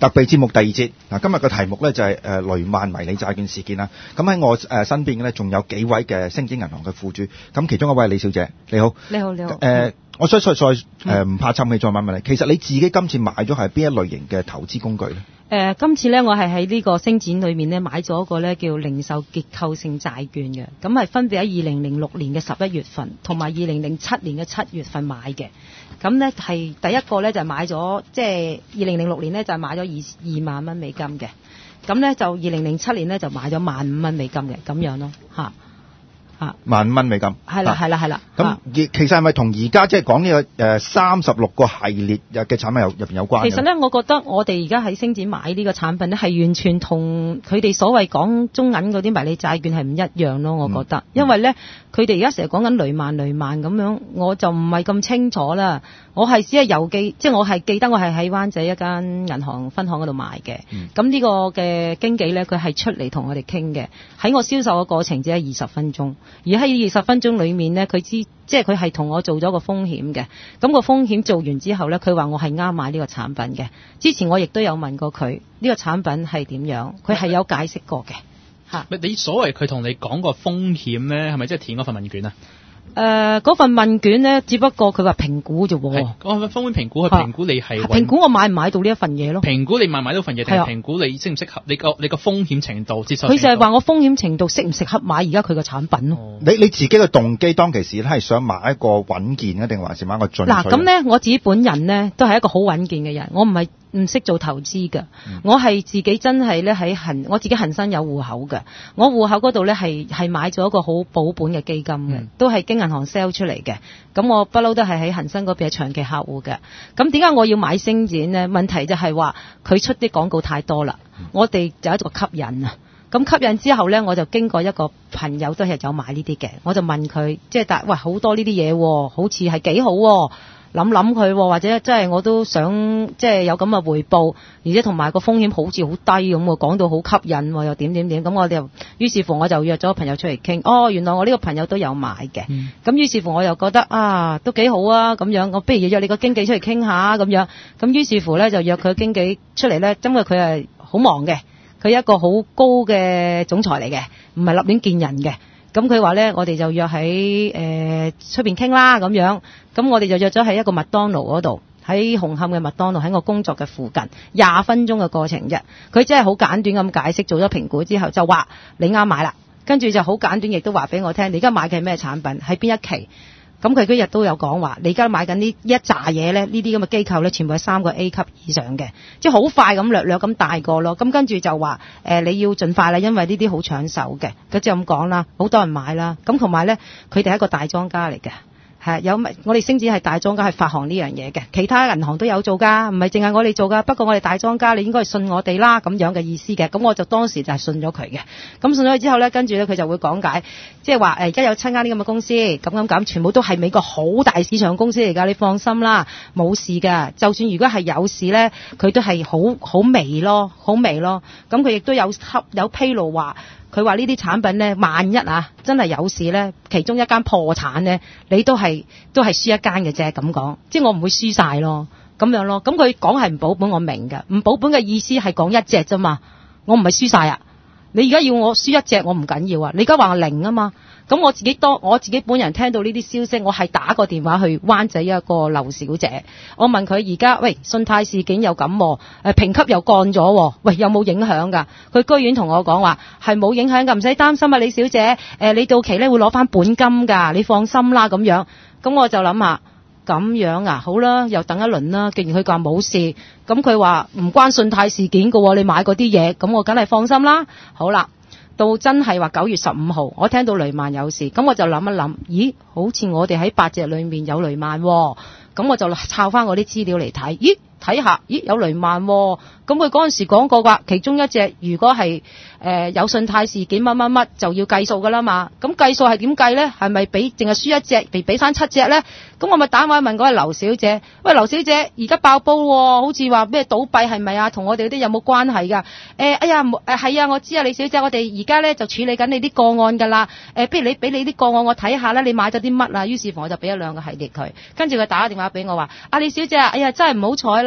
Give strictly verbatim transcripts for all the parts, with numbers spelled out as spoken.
特備節目第二節嗱，今日嘅題目咧就係誒雷曼迷你債券事件啦。咁喺我誒身邊嘅咧，仲有幾位嘅星展銀行嘅副主，咁其中一位李小姐，你好， 你好，你好。誒、 呃，我想再再誒唔怕沉氣，再問問你，其實你自己今次買咗係邊一類型嘅投資工具咧？ 誒、呃，今次咧我係喺呢個星展裏面咧買咗一個咧叫零售結構性債券嘅，咁係分別喺二零零六年嘅十一月份同埋二零零七年嘅七月份買嘅。咁咧係第一個咧就買咗，即係二零零六年咧就買咗二二萬蚊美金嘅，咁咧就二零零七年咧就買咗萬五蚊美金嘅，咁樣咯嚇。啊， 萬蚊美金， 係啦係啦係啦。 咁其實係咪同而家即係講呢個誒三十六個系列嘅產品有入邊有關？ 其實咧，我覺得我哋而家喺星展買呢個產品咧，係完全同佢哋所謂講中銀嗰啲迷你債券係唔一樣咯。我覺得，嗯、因為咧佢哋而家成日講緊雷曼雷曼咁樣，我就唔係咁清楚啦。我係只係郵寄，即係我係記得我係喺灣仔一間銀行分行嗰度買嘅。咁、嗯、呢個嘅經紀咧，佢係出嚟同我哋傾嘅，喺我銷售嘅過程只係二十分鐘。而喺二十分鐘裏面呢，佢知即係佢係同我做咗個風險嘅。咁個風險做完之後呢，佢話我係啱買呢個產品嘅。之前我亦都有問過佢呢個產品係點樣，佢係有解釋過嘅嚇。 你所謂佢同你講個風險呢，係咪即係填嗰份問卷啊？ 誒、呃，嗰份問卷咧，只不過佢話評估啫喎。係，嗰份風險評估去評估你係評估我買唔買到呢一份嘢咯。評估你買唔買到份嘢，定係評估你適唔適合你個你個風險程度接受。佢就係話我風險程度適唔適合買而家佢個產品咯。哦、你你自己嘅動機當其時咧係想買一個穩健嘅，定還是買一個進取？嗱， 咁咧我自己本人咧都係一個好穩健嘅人，我唔係唔識做投資㗎、嗯。我係自己真係咧喺恒，我自己恒生有戶口㗎。我戶口嗰度咧係係買咗一個好保本嘅基金嘅、嗯，都係經銀行 sell 出嚟嘅。咁我不嬲都係喺恒生嗰邊係長期客戶嘅。咁點解我要買星展呢？問題就係話佢出啲廣告太多啦、嗯，我哋就一個吸引啊。咁吸引之後咧，我就經過一個朋友都係有買呢啲嘅，我就問佢，即係但喂好多呢啲嘢，好似係幾好、啊。諗諗佢，或者即係我都想即係有咁嘅回報，而且同埋個風險好似好低咁喎，講到好吸引喎，又點點點，咁我哋又於是乎我就約咗個朋友出嚟傾，哦，原來我呢個朋友都有買嘅，咁、嗯、於是乎我又覺得啊都幾好啊咁樣，我不如約你個經紀出嚟傾下咁樣，咁於是乎咧就約佢經紀出嚟咧，因為佢係好忙嘅，佢係一個好高嘅總裁嚟嘅，唔係立亂見人嘅。咁佢話咧，我哋就約喺誒出邊傾啦咁樣。咁我哋就約咗喺一個麥當勞嗰度，喺紅磡嘅麥當勞，喺我工作嘅附近，廿分鐘嘅過程啫。佢真係好簡短咁解釋，做咗評估之後就話你啱買啦。跟住就好簡短，亦都話俾我聽，你而家買嘅係咩產品，喺邊一期。咁佢嗰日都有講話，你而家買緊呢一紮嘢咧，呢啲咁嘅機構咧，全部係三個 A 級以上嘅，即係好快咁略略咁大個咯。咁跟住就話、呃、你要盡快啦，因為呢啲好搶手嘅。佢就咁講啦，好多人買啦。咁同埋咧，佢哋係一個大莊家嚟嘅。係有我哋星展係大莊家，係發行呢樣嘢嘅，其他銀行都有做㗎，唔係淨係我哋做㗎。不過我哋大莊家，你應該係信我哋啦，咁樣嘅意思嘅。咁我就當時就係信咗佢嘅。咁信咗佢之後咧，跟住咧佢就會講解，即係話誒而家有七間呢咁嘅公司，咁咁咁，全部都係美國好大市場公司嚟㗎，你放心啦，冇事㗎。就算如果係有事咧，佢都係好好微咯，好微咯。咁佢亦都有有披露話。佢話呢啲產品咧，萬一啊真係有事咧，其中一間破產咧，你都係都係輸一間嘅啫。咁講，即係我唔會輸晒咯，咁樣咯。咁佢講係唔保本，我明㗎。唔保本嘅意思係講一隻啫嘛，我唔係輸晒啊。你而家要我輸一隻，我唔緊要啊。你而家話零啊嘛。咁我自己多，我自己本人聽到呢啲消息，我係打個電話去灣仔一個劉小姐，我問佢而家喂信貸事件又咁，誒評級又降咗，喂有冇影響㗎？佢居然同我講話係冇影響㗎，唔使擔心啊，李小姐，誒你到期咧會攞翻本金㗎，你放心啦咁樣。咁我就諗下，咁樣啊，好啦，又等一輪啦。既然佢話冇事，咁佢話唔關信貸事件㗎，你買嗰啲嘢，咁我梗係放心啦。好啦。到真係話九月十五號，我聽到雷曼有事，咁我就諗一諗，咦，好似我哋喺八隻裏面有雷曼喎，咁我就抄翻我啲資料嚟睇，咦，睇下，咦，有雷曼喎，咁佢嗰陣時講過㗎，其中一隻如果係誒、呃、有信貸事件乜乜乜就要計數㗎啦嘛，咁計數係點計咧？係咪俾淨係輸一隻，俾俾翻七隻咧？咁我咪打電話問嗰個劉小姐，喂，劉小姐，而家爆煲喎，好似話咩倒閉係咪啊？同我哋啲有冇關係㗎？誒、欸，哎呀，誒係啊，我知啊，李小姐，我哋而家咧就處理緊你啲個案㗎啦。誒、欸，不如你俾你啲個案我睇下啦，你買咗啲乜啊？於是乎我就俾咗兩個系列佢，跟住佢打電話俾我話，阿李小姐啊，哎呀，真係唔好彩啦。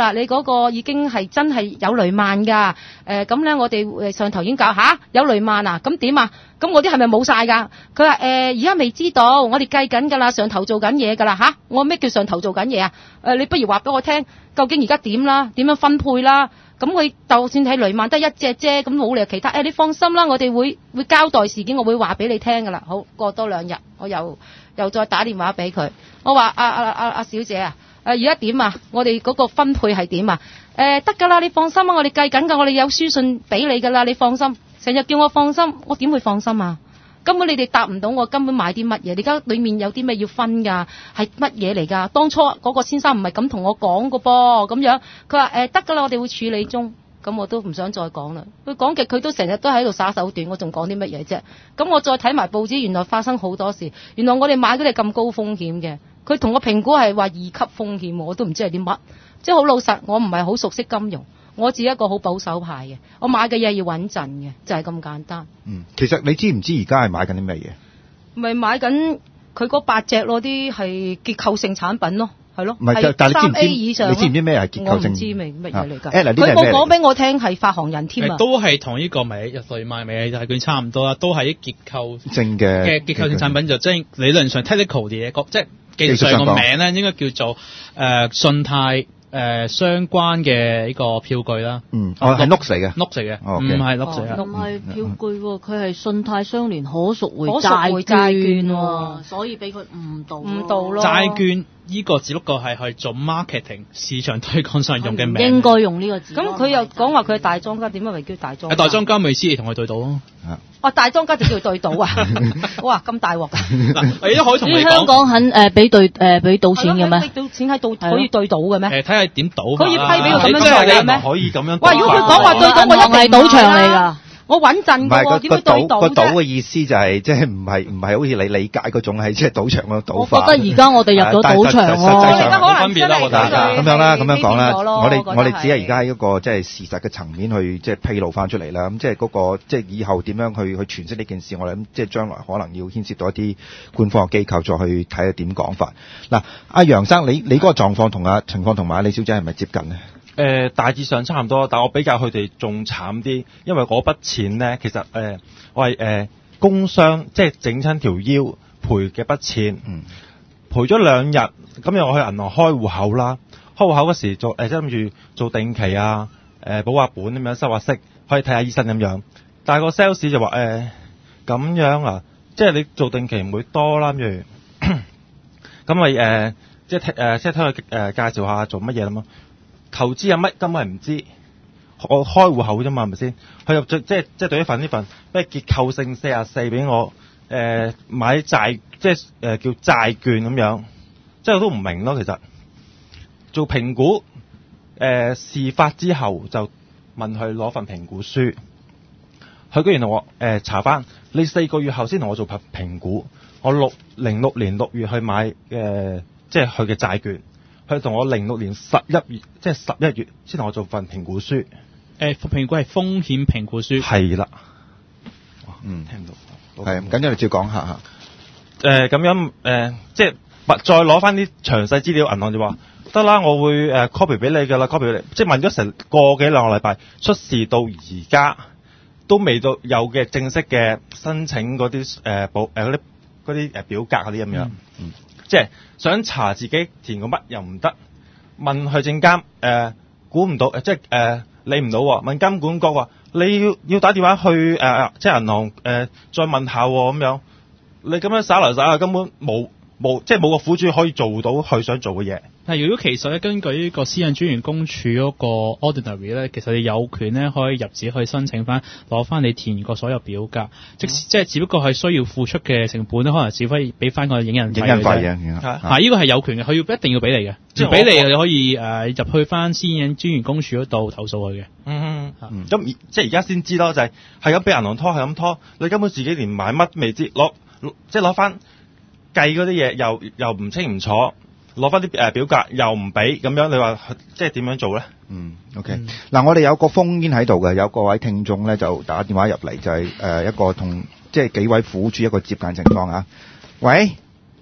啦，你嗰個已經係真係有雷曼㗎。誒咁咧，我哋誒上頭已經搞吓有雷曼啊，咁點啊？咁我啲係咪冇晒㗎？佢話誒而家未知道，我哋計緊㗎啦，上頭做緊嘢㗎啦吓，我咩叫上頭做緊嘢啊？誒你不如話俾我聽，究竟而家點啦？點樣分配啦？咁佢就算係雷曼得一隻啫，咁冇理由其他。誒、哎、你放心啦，我哋會會交代事件，我會話俾你聽㗎啦。好，過多兩日，我又又再打電話俾佢，我話阿阿阿阿小姐啊，誒而家點啊？我哋嗰個分配係點啊？誒得㗎啦，你放心啊，我哋計緊㗎，我哋有書信俾你㗎啦，你放心。成日叫我放心，我點會放心啊？根本你哋答唔到我，根本買啲乜嘢？你而家裡面有啲咩要分㗎？係乜嘢嚟㗎？當初嗰個先生唔係咁同我講㗎噃，咁樣佢話誒得㗎啦，我哋會處理中。咁我都唔想再講啦。佢講極，佢都成日都喺度耍手段，我仲講啲乜嘢啫？咁我再睇埋報紙，原來發生好多事。原來我哋買嗰啲咁高風險嘅，佢同我評估係話二級風險，我都唔知係啲乜。即係好老實，我唔係好熟悉金融。我自己一個好保守派嘅，我買嘅嘢要穩陣嘅，就係、是、咁簡單。 嗯，其實你知唔知而家係買緊啲咩嘢？ 咪買緊佢嗰八隻咯，啲係結構性產品咯，係咯。 唔係，但係你知唔知？ 以上你知唔知咩係結構性？ 我唔知咩乜嘢嚟㗎。 佢冇講俾我聽係發行人添啊。 都係同呢個咪雷曼美債券差唔多啦，都係啲結構性嘅嘅結構性產品，就即係理論上 technical 嘅嘢，即係技術上個名咧應該叫做誒、呃、信貸。誒、呃、相關嘅呢個票據啦， 嗯，哦係 notes 嚟嘅 notes 嚟嘅，唔係 notes 嚟嘅， 唔係票據喎，佢係信貸相連可贖回可贖回債券喎，所以俾佢誤導誤導咯。 債券呢個只不過係去做 marketing 市場推廣上用嘅名， 應該用呢個字。 咁佢又講話佢係大莊家，點解為叫大莊家？ 大莊家咪先同佢對賭咯。 哦，大莊家就叫對賭啊！哇，咁大鑊㗎！ 嗱，我都可以同你講， 香港肯誒俾對誒俾賭錢嘅咩？ 俾賭錢喺賭可以對賭嘅咩？ 誒，睇下點賭。 可以批俾佢咁樣做嘅咩？ 可以咁樣。 哇！如果佢講話對賭，我一定係賭場嚟㗎。我穩陣㗎喎，點會對賭啫？ 個賭嘅意思就係即係唔係唔係好似你理解嗰種係即係賭場嗰個賭法。 我覺得而家我哋入咗賭場喎。 實際上冇分別啦，我覺得咁樣啦，咁樣講啦。我哋我哋只係而家喺一個即係事實嘅層面去即係披露翻出嚟啦。咁即係嗰個即係以後點樣去去詮釋呢件事，我諗即係將來可能要牽涉到一啲官方嘅機構再去睇下點講法。嗱，阿楊生，你你嗰個狀況同阿情況同埋阿李小姐係咪接近呢？ 誒、呃、大致上差唔多，但我比較佢哋仲慘啲，因為嗰筆錢咧，其實誒、呃、我係誒、呃、工傷，即係整親條腰賠嘅筆錢，嗯、賠咗兩日，咁又我去銀行開戶口啦，開戶口嗰時做誒即係諗住做定期啊，誒、呃、補下本咁樣收下息，可以睇下醫生咁樣，但係個 sales 就話誒咁樣啊，即係你做定期唔會多啦，咁樣，咁咪誒即係誒即係睇佢誒介紹下做乜嘢啦嘛。投資有乜根本係唔知，我開戶口啫嘛，係咪先？佢入咗即係即係對一份呢份咩結構性四十四俾我，誒、呃、買債即係誒、呃、叫債券咁樣，即係我都唔明咯。其實做評估，誒、呃、事發之後就問佢攞份評估書，佢居然同我誒、呃、查翻，你四個月後先同我做評評估，我六零六年六月去買誒、呃、即係佢嘅債券。佢同我零六年十一月，即係十一月先同我做份評估書。誒、 呃，評估係風險評估書。 係啦。 嗯， 聽到。 係唔緊要，你照講下嚇。 誒、呃，咁樣誒、呃，即係再攞翻啲詳細資料，銀行就話得啦，我會誒、呃、copy 俾你㗎啦，copy 俾你。即係問咗成個幾兩個禮拜，出事到而家都未到有嘅正式嘅申請嗰啲誒保誒嗰啲嗰啲誒表格嗰啲咁樣。嗯。嗯即係想查自己填個乜又唔得，問去證監誒估唔到，即係誒理唔到喎。問金管局話你要要打電話去誒、呃、即係銀行誒、呃、再問下咁樣，你咁樣耍嚟耍去根本冇冇即係冇個苦主可以做到佢想做嘅嘢。 但如果其實咧，根據呢個私隱專員公署嗰個 ordinary 咧，其實你有權咧可以入紙去申請翻攞翻你填過所有表格，嗯、即即係只不過係需要付出嘅成本咧，可能只可以俾翻個影印費嘅啫。影印費嘅，啊呢個係有權嘅，佢要一定要俾你嘅，即係俾你你可以誒、呃、入去翻私隱專員公署嗰度投訴佢嘅。 嗯嗯，咁、嗯、即係而家先知咯，就係係咁俾銀行拖，係咁拖，你根本自己連買乜未知，攞即係攞翻計嗰啲嘢又又唔清唔楚。攞翻啲誒表格又唔俾，咁樣你話即係點樣做咧？ 嗯 ，OK。嗱、嗯，我哋有個烽煙喺度嘅，有個位聽眾咧就打電話入嚟，就係、是、誒、呃、一個同即係幾位苦主一個接近情況啊。喂，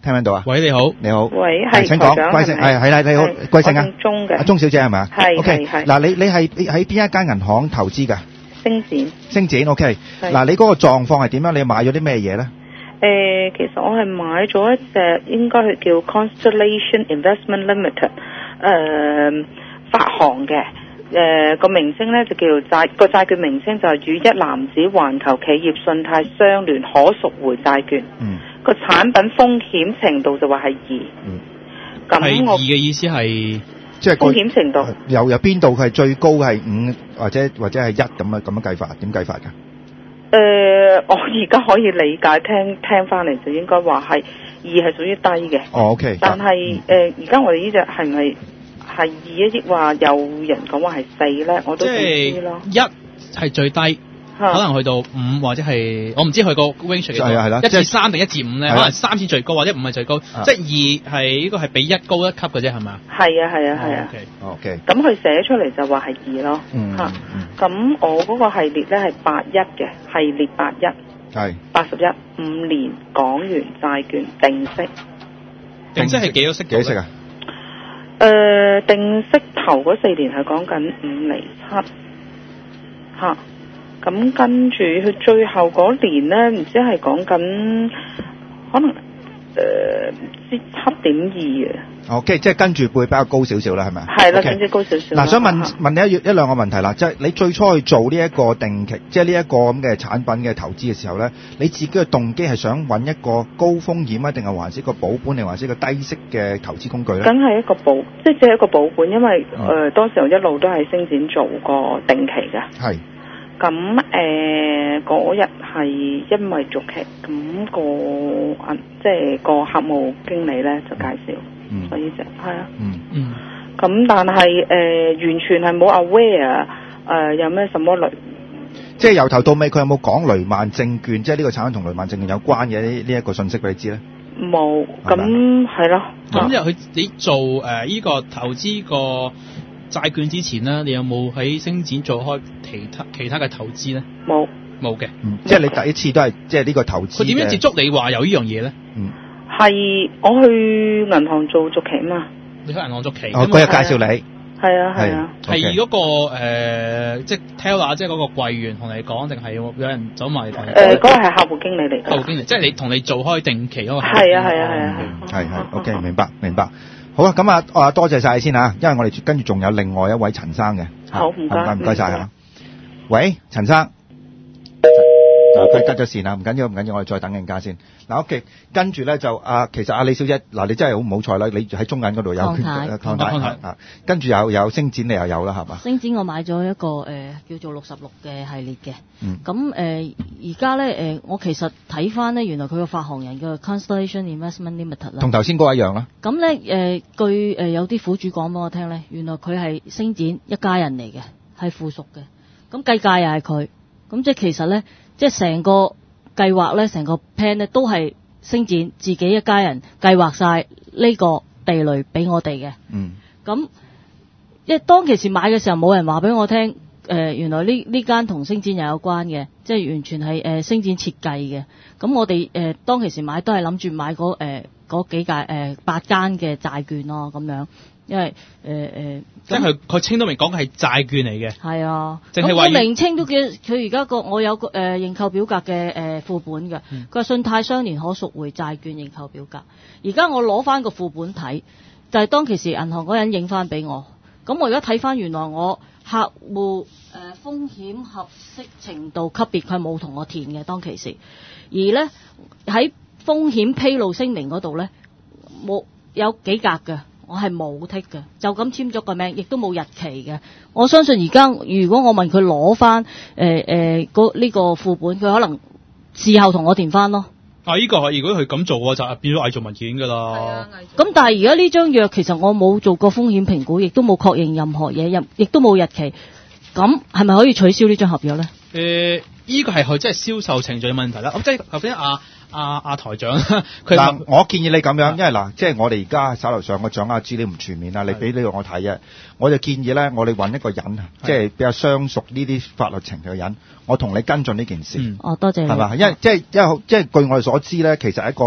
聽唔聽到啊？ 喂，你好， 你好， 喂，係請講，貴姓？係係啦，你好，貴姓啊？ 鐘嘅， 阿鐘小姐係咪啊？ 係 OK， 係嗱，你你係喺邊一間銀行投資㗎？ 星展。 星展 OK， 係嗱，你嗰個狀況係點樣？你買咗啲咩嘢咧？ 誒，其實我係買咗一隻應該係叫 Constellation Investment Limited，誒發行嘅。誒個名稱咧就叫債個債券名稱就係與一籃子環球企業信貸相聯可贖回債券。 嗯。個產品風險程度就話係二。 嗯。 係咁我二嘅意思係即係風險程度。 由由邊度佢係最高係五或者或者係一咁啊咁樣計法？點計法㗎？ 誒、呃，我而家可以理解聽聽翻嚟就應該話係二係屬於低嘅。 哦 OK。 但係誒，而家我哋呢隻係咪？係二一億話有人講話係四咧，我都唔知咯。 一係最低，可能去到五或者係我唔知佢個 range 幾多。 係啊係啦， 一至三定一至五咧，可能三至最高或者五係最高， 啊、 即係二係呢個係比一高一級嘅啫，係咪啊？ 係啊係啊係啊。 O K。 咁佢寫出嚟就話係二咯。 嗯。 嚇、嗯。咁我嗰個系列咧係八一嘅，系列八一。 係。八十一五年港元債券定息。 定息係幾多息？ 幾息啊？ 誒、呃、定息頭嗰四年係講緊五厘七，嚇，咁跟住佢最後嗰年咧，唔知係講緊可能誒唔知七點二嘅。 OK，即係跟住會比較高少少啦，係咪啊？ 係啦，甚至高少少。 嗱，想問問你一一兩個問題啦，即係你最初去做呢一個定期，即係呢一個咁嘅產品嘅投資嘅時候咧，你自己嘅動機係想揾一個高風險啊，定係還是一個保本，定還是一個低息嘅投資工具咧？ 梗係一個保，即係只係一個保本，因為誒、呃、當時我一路都係星展做過定期嘅。係。咁誒嗰日係因為續期，咁、那個銀即係個客戶經理咧就介紹。嗯、所以就係啊，嗯嗯，咁但係誒、呃、完全係冇 aware 誒、呃、有咩什麼雷， 即係由頭到尾佢有冇講雷曼證券，即係呢個產品同雷曼證券有關嘅呢呢一個信息俾你知咧？ 冇，咁係咯。 咁就佢你做誒依、呃這個投資個債券之前咧，你有冇喺星展做開其他其他嘅投資咧？ 冇， 冇嘅、 嗯，即係你第一次都係即係呢個投資。 佢點樣接觸你話有呢樣嘢咧？嗯。 係我去銀行做續期嘛？ 你去銀行續期？ 哦，嗰日介紹你。 係啊係啊。 係嗰、那個誒、呃，即係 teller，即係嗰個櫃員同你講，定係有人走埋嚟同你講？誒、呃， 嗰、那個係客戶經理嚟。 客戶經理，即係你同你做開定期嗰個。 係啊係啊係啊係係。OK，明白明白。好啊，咁啊啊多謝晒先嚇，因為我哋跟住仲有另外一位陳生嘅。 好，唔該唔該晒嚇。喂，陳生。嗱，佢吉咗線啦，唔緊要，唔緊要，我哋再等陣間先。嗱 ，OK，跟住咧就啊，其實阿李小姐，嗱，你真係好唔好彩啦，你喺中銀嗰度有權抗貸啊，跟住有有星展你又有啦，係嘛？ 星展我買咗一個誒、呃、叫做六十六嘅系列嘅，咁誒而家咧誒，我其實睇翻咧，原來佢個發行人嘅 Constellation Investment Limited 啦， 同頭先嗰個一樣啦。 咁咧誒，據誒、呃、有啲苦主講俾我聽咧，原來佢係星展一家人嚟嘅，係附屬嘅，咁計價又係佢，咁即係其實咧。即係成個計劃咧，成個 plan 咧都係星展自己一家人計劃晒呢個地雷俾我哋嘅。嗯。咁，因為當其時買嘅時候冇人話俾我聽，誒、呃、原來呢呢間同星展又有關嘅，即係完全係誒、呃、星展設計嘅。咁我哋誒、呃、當其時買都係諗住買嗰誒嗰幾屆誒八間嘅債券咯，咁樣。因為誒誒、呃， 即係佢佢稱都未講嘅係債券嚟嘅， 係啊， 淨係話名稱都叫佢而家個我有個誒、呃、認購表格嘅誒副本嘅，佢話信貸相連可贖回債券認購表格。而家我攞翻個副本睇，就係、是、當其時銀行嗰人影翻俾我。咁我而家睇翻原來我客戶誒、呃、風險合適程度級別佢冇同我填嘅當其時，而咧喺風險披露聲明嗰度咧冇有幾格嘅。我係冇剔嘅，就咁簽咗個名，亦都冇日期嘅。我相信而家如果我問佢攞翻誒誒嗰呢個副本，佢可能事後同我填翻咯。 啊，呢、這個如果佢咁做嘅就變咗偽造文件㗎啦。係啊， 咁但係而家呢張約其實我冇做過風險評估，亦都冇確認任何嘢，亦都冇日期。咁係咪可以取消呢張合約咧？ 誒、呃，呢、這個係佢即係銷售程序嘅問題啦。咁即係頭先阿阿阿台長，佢嗱，我建議你咁樣，因為嗱，即係我哋而家手頭上個掌握資料唔全面啦，你俾呢個我睇啊，我就建議咧，我哋揾一個人，即係比較相熟呢啲法律程序嘅人，我同你跟進呢件事。 嗯、哦，多謝你。 係嘛？因為即係因為即係據我哋所知咧，其實一個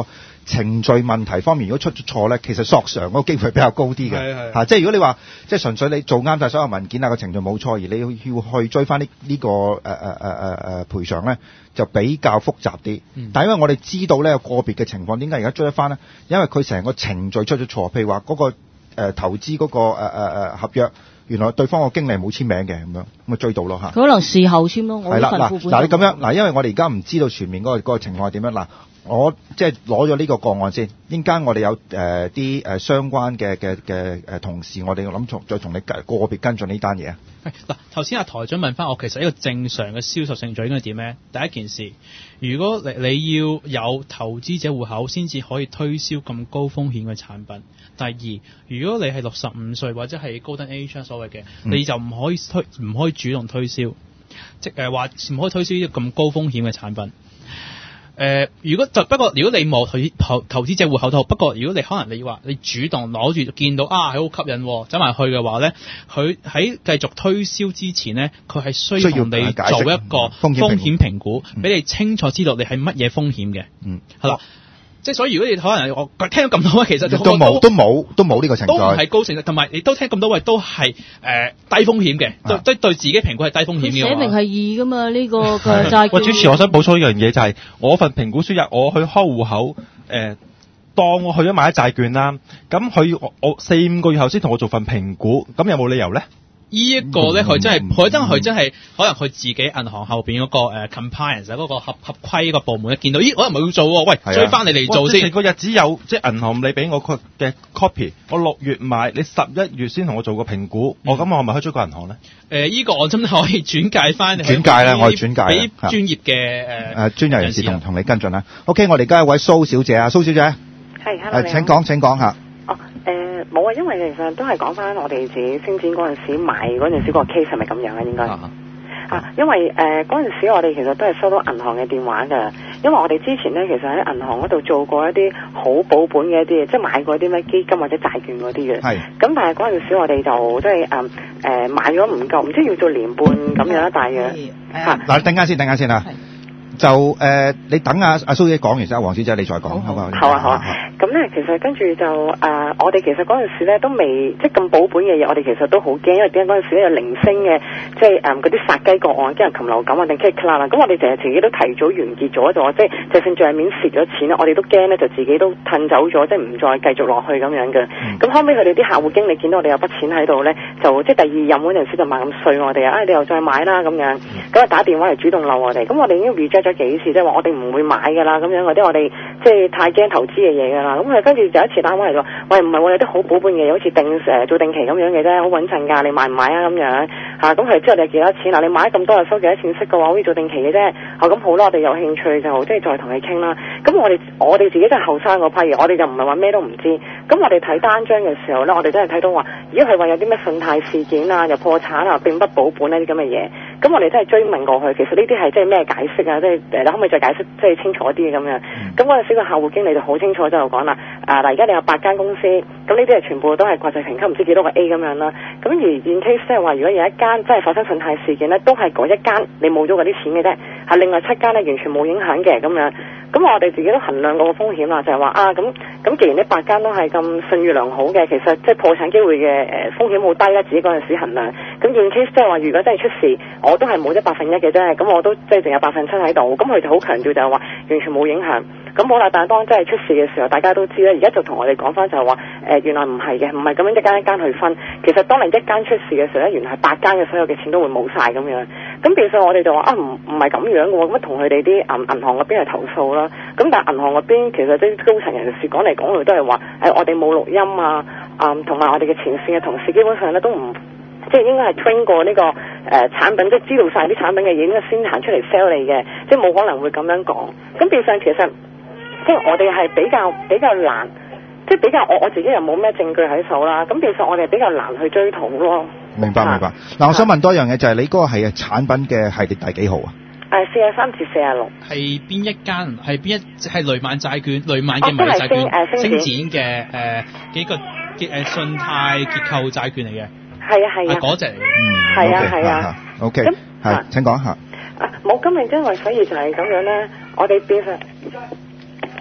程序問題方面，如果出咗錯咧，其實索償嗰個機會比較高啲嘅。 係係嚇，即係如果你話即係純粹你做啱晒所有文件啊，個程序冇錯，而你要要去追翻呢呢個誒誒誒誒誒賠償咧，就比較複雜啲。嗯、但係因為我哋知道咧個別嘅情況，點解而家追得翻咧？因為佢成個程序出咗錯，譬如話嗰、嗰個、呃、投資嗰、嗰個誒誒誒合約。原來對方個經理冇簽名嘅，咁樣咁咪追到咯嚇。 佢可能事後簽咯。 係啦，嗱嗱你咁樣嗱，因為我哋而家唔知道全面嗰、嗰個嗰個情況係點樣嗱，我即係攞咗呢個個案先，應間我哋有誒啲誒相關嘅嘅嘅誒同事，我哋要諗從再同你個別跟進呢單嘢啊。 嗱，頭先阿台長問翻我，其實一個正常嘅銷售程序應該點咧？第一件事，如果你你要有投資者戶口先至可以推銷咁高風險嘅產品。第二，如果你係六十五歲或者係 golden age 所謂嘅，嗯、你就唔可以推，唔可以主動推銷，即係話唔可以推銷呢啲咁高風險嘅產品。誒、呃，如果就不過如果你冇投投資者戶口都好，不過如果你可能你話你主動攞住見到啊，係好吸引，走埋去嘅話咧，佢喺繼續推銷之前咧，佢係需要同你做一個風險評估，俾、嗯、你清楚知道你係乜嘢風險嘅。嗯，係啦。即係所以，如果你可能我聽到咁多位，其實都冇都冇都冇呢個程序， 都唔係高程序，同埋你都聽咁多位都係誒、呃、低風險嘅，都都、啊、對自己評估係低風險嘅。 寫明係二噶嘛呢、呢個嘅債券。 喂，主持，我想補充一樣嘢就係、是，我份評估書入，我去開戶口誒、呃，當我去咗買債券啦，咁佢我，我四五個月後先同我做份評估，咁有冇理由咧？ 呢一個咧，佢真係，佢真係，佢真係，可能佢自己銀行後邊嗰個誒 compliance 嗰個合合規個部門一見到，咦，我又唔係要做喎，喂，追翻你嚟做先。 個日子有，即係銀行你俾我嘅 copy，我六月買，你十一月先同我做個評估，嗯、我咁我係咪可以追個銀行咧？誒、 呃，呢、呢個我真係可以轉介翻。 轉介啦，我係轉介。 俾專業嘅誒誒專業人士同同你跟進啦。OK，我哋而家有位蘇小姐啊，蘇小姐， 係，hello， 請講請講下。 哦，誒冇啊，因為其實都係講翻我哋自己星展嗰陣時買嗰陣時個 case 係咪咁樣啊？應該啊，啊，因為誒嗰陣時我哋其實都係收到銀行嘅電話㗎，因為我哋之前咧其實喺銀行嗰度做過一啲好保本嘅一啲，即係買過啲咩基金或者債券嗰啲嘅。係。咁但係嗰陣時我哋就即係誒誒買咗唔夠，唔知要做年半咁樣啦，大約嚇。嗱， 等間先，等間先啊。就誒、呃，你等阿阿蘇姐講完之後，黃小姐你再講，好唔好？ 好啊，好啊。咁咧，其實跟住就誒、呃，我哋其實嗰陣時咧都未即係咁保本嘅嘢，我哋其實都好驚，因為點解嗰陣時咧有零星嘅，即係誒嗰啲殺雞個案，即係禽流感啊定 K 啦啦，咁我哋成日自己都提早完結咗咗，即係就算帳面蝕咗錢咧，我哋都驚咧就自己都褪走咗，即係唔再繼續落去咁樣嘅。咁、嗯、後尾佢哋啲客戶經理見到我哋有筆錢喺度咧，就即係第二任嗰陣時就猛咁碎我哋啊，你又再買啦咁樣，咁啊打電話嚟主動鬧我哋，咁我哋已經 reject咗幾次，即係話我哋唔會買㗎啦，咁樣嗰啲我哋即係太驚投資嘅嘢㗎啦。咁佢跟住就一次打電話嚟話，喂，唔係我有啲好保本嘅嘢，好似定誒做定期咁樣嘅啫，好穩陣㗎，你買唔買啊咁樣嚇？咁佢之後你幾多錢嗱？你買咁多就收幾多錢息嘅話，可以做定期嘅啫。嚇咁好啦，我哋有興趣就即係再同你傾啦。咁我哋我哋自己都係後生嗰批，我哋就唔係話咩都唔知。咁我哋睇單張嘅時候咧，我哋真係睇到話，如果係話有啲咩信貸事件啊，又破產啊，並不保本呢啲咁嘅嘢。咁我哋真係追問過去，其實呢啲係即係咩解釋啊？即係誒，你可唔可以再解釋即係清楚啲咁樣？咁嗰陣時個客戶經理就好清楚就講啦，啊嗱，而家你有八間公司，咁呢啲係全部都係國際評級，唔知幾多個 A 咁樣啦。咁而現 case 即係話，如果有一間真係發生信貸事件咧，都係嗰一間你冇咗嗰啲錢嘅啫，係另外七間咧完全冇影響嘅咁樣。咁我哋自己都衡量過個風險啦，就係話啊，咁咁既然呢八間都係咁信譽良好嘅，其實即係破產機會嘅誒風險好低啦，自己嗰陣時衡量。咁現 case 即係話，如果真係出事，我都係冇咗百分一嘅啫，咁我都即係淨有百分七喺度。咁佢就好強調就係話完全冇影響。咁好啦，但係當真係出事嘅時候，大家都知啦。而家就同我哋講翻就係話誒，原來唔係嘅，唔係咁樣一間一間去分。其實當你一間出事嘅時候咧，原來係八間嘅所有嘅錢都會冇晒咁樣。咁變相我哋就話啊，唔唔係咁樣嘅喎，咁同佢哋啲銀銀行嗰邊去投訴啦。咁但係銀行嗰邊其實啲高層人士講嚟講去都係話誒，我哋冇錄音啊，啊同埋我哋嘅前線嘅同事基本上咧都唔即係應該係 train 過呢、這個誒、呃、產品，即係知道晒啲產品嘅嘢，應該先行出嚟 sell 你嘅，即係冇可能會咁樣講。咁變相其實即係我哋係比較比較難，即係比較我我自己又冇咩證據喺手啦。咁變相我哋比較難去追討咯。明白明白。嗱，我想問多一樣嘢，就係你嗰個係產品嘅系列第幾號啊？誒，四十三至四十六。係邊一間？係邊一？係雷曼債券，雷曼嘅唔係債券， 哦、星星展嘅誒、呃、幾個結誒信貸結構債券嚟嘅。 係啊係啊。 嗰隻嚟嘅。 嗯。係啊係啊。 O K。係，請講下。 啊，冇今日因為所以就係咁樣咧，我哋變相。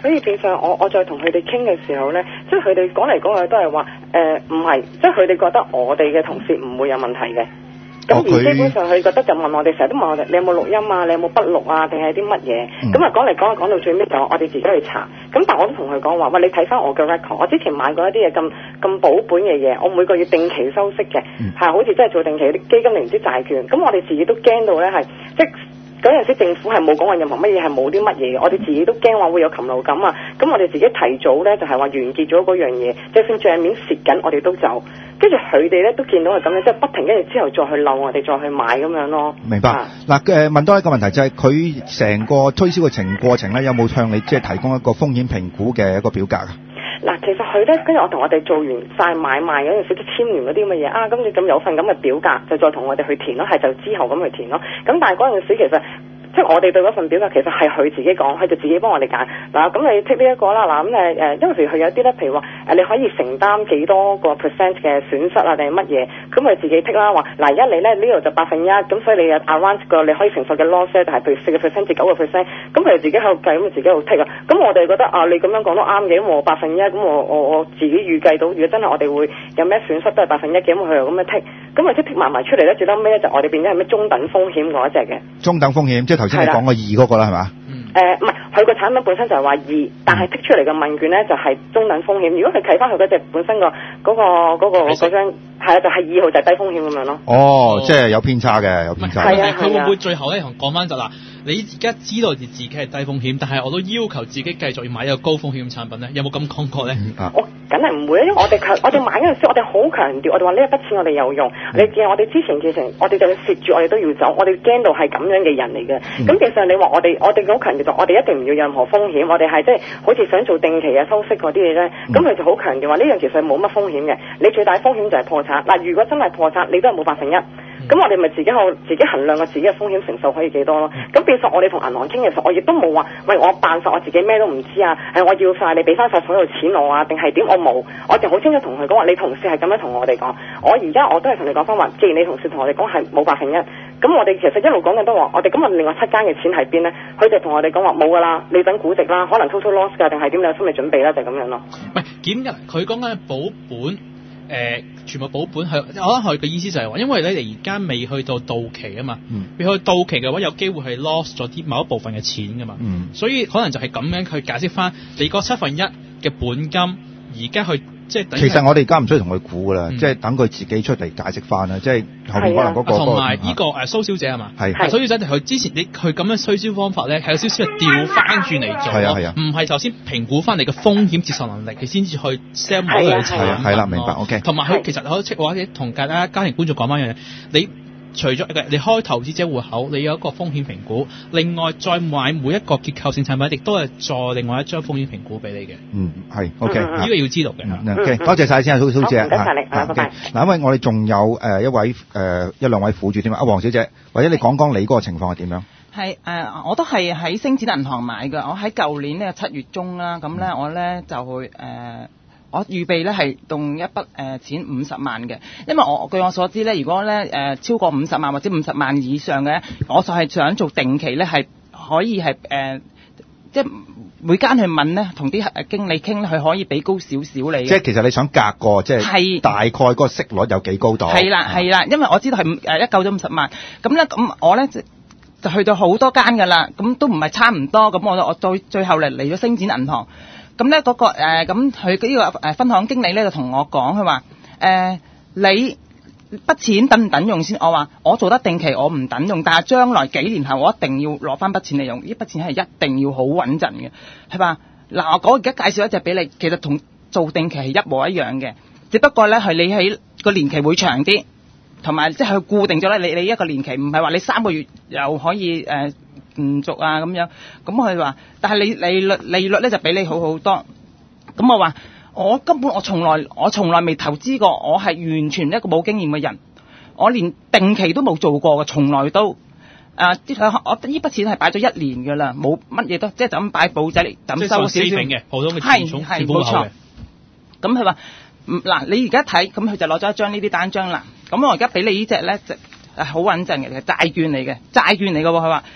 所以變相我我再同佢哋傾嘅時候咧，即係佢哋講嚟講去都係話誒唔係，即係佢哋覺得我哋嘅同事唔會有問題嘅。咁、哦、而基本上佢覺得就問我哋，成日都問我哋，你有冇錄音啊？你有冇筆錄啊？定係啲乜嘢？咁啊講嚟講去講到最尾就我哋自己去查。咁但係我都同佢講話，喂，你睇翻我嘅 record，我之前買過一啲嘢咁咁保本嘅嘢，我每個月定期收息嘅，係、嗯、好似真係做定期啲基金定唔知債券。咁我哋自己都驚到咧，係即係嗰陣時政府係冇講話任何乜嘢，係冇啲乜嘢，我哋自己都驚話會有禽流感啊。咁我哋自己提早咧就係話完結咗嗰樣嘢，就算帳面蝕緊，我哋都走。跟住佢哋咧都見到係咁樣，即係不停跟住之後再去漏我哋再去買咁樣咯。 明白。嗱誒、啊，問多一個問題就係佢成個推銷嘅程過程咧，有冇向你即係提供一個風險評估嘅一個表格啊？ 嗱，其實佢咧跟住我同我哋做完晒買賣嗰陣時，都簽完嗰啲咁嘅嘢啊，跟住咁有份咁嘅表格，就再同我哋去填咯，係就之後咁去填咯。咁但係嗰陣時其實。即係我哋對嗰份表格其實係佢自己講，佢就自己幫我哋揀嗱。咁你剔呢一個啦，嗱咁誒誒，因為譬如佢有啲咧，譬如話誒你可以承擔幾多個 percent 嘅損失啊，定係乜嘢？咁佢自己剔啦，話嗱而家你咧呢度就百分一，咁所以你嘅 around 個你可以承受嘅 loss 咧就係譬如四個 percent 至九個 percent，咁佢就自己喺度計，咁就自己喺度剔啊。咁我哋覺得啊，你咁樣講都啱嘅，咁我百分一，咁我我我自己預計到，如果真係我哋會有咩損失都係百分一嘅，咁佢又咁樣剔，咁啊即係剔埋埋出嚟咧，最後尾咧就我哋變咗係咩中等風險嗰一隻嘅。中等風險，即係頭先你講個二嗰個啦，係嘛？誒唔係，佢個產品本身就係話二，但係剔出嚟嘅問卷咧就係中等風險。如果佢睇翻佢嗰隻本身個嗰個嗰個嗰張係啊，就係二號就係低風險咁樣咯。哦，即係有偏差嘅，有偏差。係啊， 佢會唔會最後咧同講翻就嗱？你而家知道自己係低風險，但係我都要求自己繼續要買一個高風險嘅產品咧，有冇咁講過咧？ 嗯、我梗係唔會啊，因為我哋強，我哋買嗰陣時，我哋好強調，我哋話呢一筆錢我哋有用。嗯、你見我哋之前其實我哋就要蝕住，我哋都要走，我哋驚到係咁樣嘅人嚟嘅。咁、嗯、其實你話我哋，我哋好強調就我哋一定唔要任何風險，我哋係即係好似想做定期啊、收息嗰啲嘢咧。咁佢、嗯、就好強調話呢樣其實冇乜風險嘅，你最大風險就係破產。嗱，如果真係破產，你都係冇百分一。咁、嗯、我哋咪自己去自己衡量個自己嘅風險承受可以幾多咯。咁變相我哋同銀行傾嘅時候，我亦都冇話，喂，我辦法我自己咩都唔知啊，係我要晒你俾翻晒所有錢我啊，定係點？我冇，我就好清楚同佢講話，你同事係咁樣同我哋講，我而家我都係同你講翻話，既然你同事同我哋講係冇百分一，咁我哋其實一路講緊都話，我哋今日另外七間嘅錢喺邊咧？佢就同我哋講話冇噶啦，你等估值啦，可能 total loss 㗎，定係點？你有心理準備啦，就係、是、咁樣咯。 喂，檢日佢講緊保本。誒、呃，全部保本係，我覺得佢嘅意思就係話，因為咧你而家未去到到期啊嘛，嗯、未去到到期嘅話，有機會係 lost 咗啲某一部分嘅錢噶嘛，嗯、所以可能就係咁樣去解釋翻你嗰七分一嘅本金，而家去即係等。其實我哋而家唔需要同佢估噶啦，嗯、即係等佢自己出嚟解釋翻啦，即係後面可能嗰、那個同埋呢個誒蘇小姐係嘛？係，蘇小姐佢之前你佢咁樣推銷方法咧，係有少少係調翻轉嚟做咯，唔係頭先評估翻你嘅風險接受能力，你先至去 sell 某類產品。係啦，明白 OK。同埋佢其實可以或者同大家家庭觀眾講翻一樣嘢，你。除咗你開投資者戶口，你有一個風險評估，另外再買每一個結構性產品，亦都係再另外一張風險評估俾你嘅。嗯，係 OK，呢、嗯、個要知道嘅。嗯、OK，多謝晒先啊，蘇小姐。唔該曬你，拜拜。嗱，因為我哋仲有誒、呃、一位誒、呃、一兩位輔助添啊，阿黃小姐，或者你講講你嗰個情況係點樣？ 係誒、呃，我都係喺星展銀行買嘅。我喺舊年呢七月中啦，咁咧、嗯、我咧就會誒。呃我預備咧係動一筆誒、呃、錢五十萬嘅，因為我據我所知咧，如果咧誒、呃、超過五十萬或者五十萬以上嘅，我就係想做定期咧，係可以係誒、呃、即係每間去問咧，同啲誒經理傾咧，佢可以俾高少少你。即係其實你想隔個即係大概嗰個息率有幾高度？係啦係啦，因為我知道係誒一夠咗五十萬，咁咧咁我咧就就去到好多間㗎啦，咁都唔係差唔多，咁我我最最後嚟嚟咗星展銀行。咁咧嗰個誒咁佢呢個誒分行經理咧就同我講，佢話誒你筆錢等唔等用先？我話我做得定期，我唔等用，但係將來幾年後我一定要攞翻筆錢嚟用，呢筆錢係一定要好穩陣嘅，係嘛？嗱，我而家介紹一隻俾你，其實同做定期係一模一樣嘅，只不過咧係你喺個年期會長啲，同埋即係佢固定咗咧，你你一個年期唔係話你三個月又可以誒。呃唔續啊咁樣，咁佢話，但係你利率利率咧就比你好好多。咁我話，我根本我從來我從來未投資過，我係完全一個冇經驗嘅人，我連定期都冇做過嘅，從來都啊，我呢筆錢係擺咗一年㗎啦，冇乜嘢都即係就咁擺簿仔嚟，咁收少少嘅普通嘅錢種，係冇錯。咁佢話，嗱你而家睇，咁佢就攞咗一張呢啲單張啦。咁我而家俾你呢隻咧，就係好穩陣嘅，係債券嚟嘅，債券嚟嘅喎。佢話。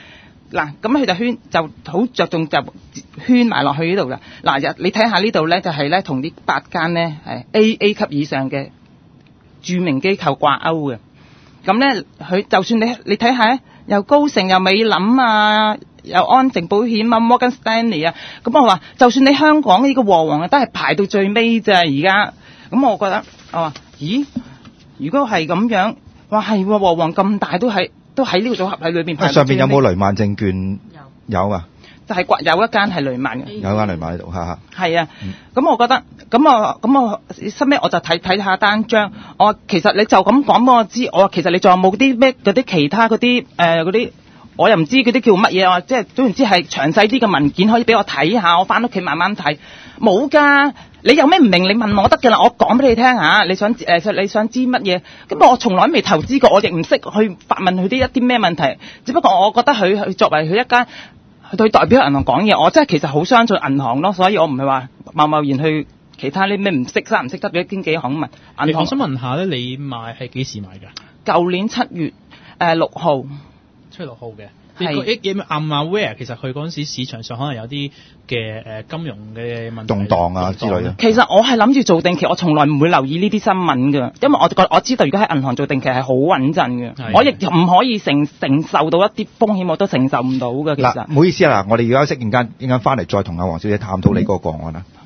嗱，咁佢就圈就好着重就圈埋落去呢度啦。嗱，你睇下呢度咧，就係咧同啲八間咧係 A A 級以上嘅著名機構掛鈎嘅。咁咧，佢就算你你睇下，又高盛又美林啊，又安盛保險啊 ，Morgan Stanley 啊，咁我話就算你香港呢個和黃啊，都係排到最尾咋而家。咁我覺得我話，咦？如果係咁樣，哇係喎，和黃咁大都係。都喺呢個組合喺裏邊排。 上邊有冇雷曼證券？有有啊， 就係掛有一間係雷曼嘅， 有一間雷曼喺度，哈哈。 係啊，咁、嗯、我覺得，咁我咁我收尾我就睇睇下單張。我其實你就咁講俾我知，我其實你仲有冇啲咩嗰啲其他嗰啲誒嗰啲，我又唔知嗰啲叫乜嘢啊？即係總言之係詳細啲嘅文件可以俾我睇下，我翻屋企慢慢睇。冇㗎，你有咩唔明你問我得嘅啦，我講俾你聽下。你想誒、呃、你想知乜嘢？咁我從來未投資過，我亦唔識去發問佢啲一啲咩問題。只不過我覺得佢佢作為佢一間佢代表銀行講嘢，我真係其實好相信銀行咯，所以我唔係話貿貿然去其他啲咩唔識生唔識得嘅經紀行問。銀行我想問下咧，你買係幾時買㗎？ 舊年七月誒六號， 七月六號嘅。係，你暗唔 aware 其實佢嗰陣時市場上可能有啲嘅誒金融嘅問題動盪啊之類嘅。 其實我係諗住做定期，我從來唔會留意呢啲新聞㗎，因為我覺我知道如果喺銀行做定期係好穩陣嘅，我亦唔可以承承受到一啲風險，我都承受唔到㗎。其實。 嗱，唔好意思啊，嗱，我哋要休息陣間，陣間翻嚟再同阿黃小姐探討你嗰個個案啦。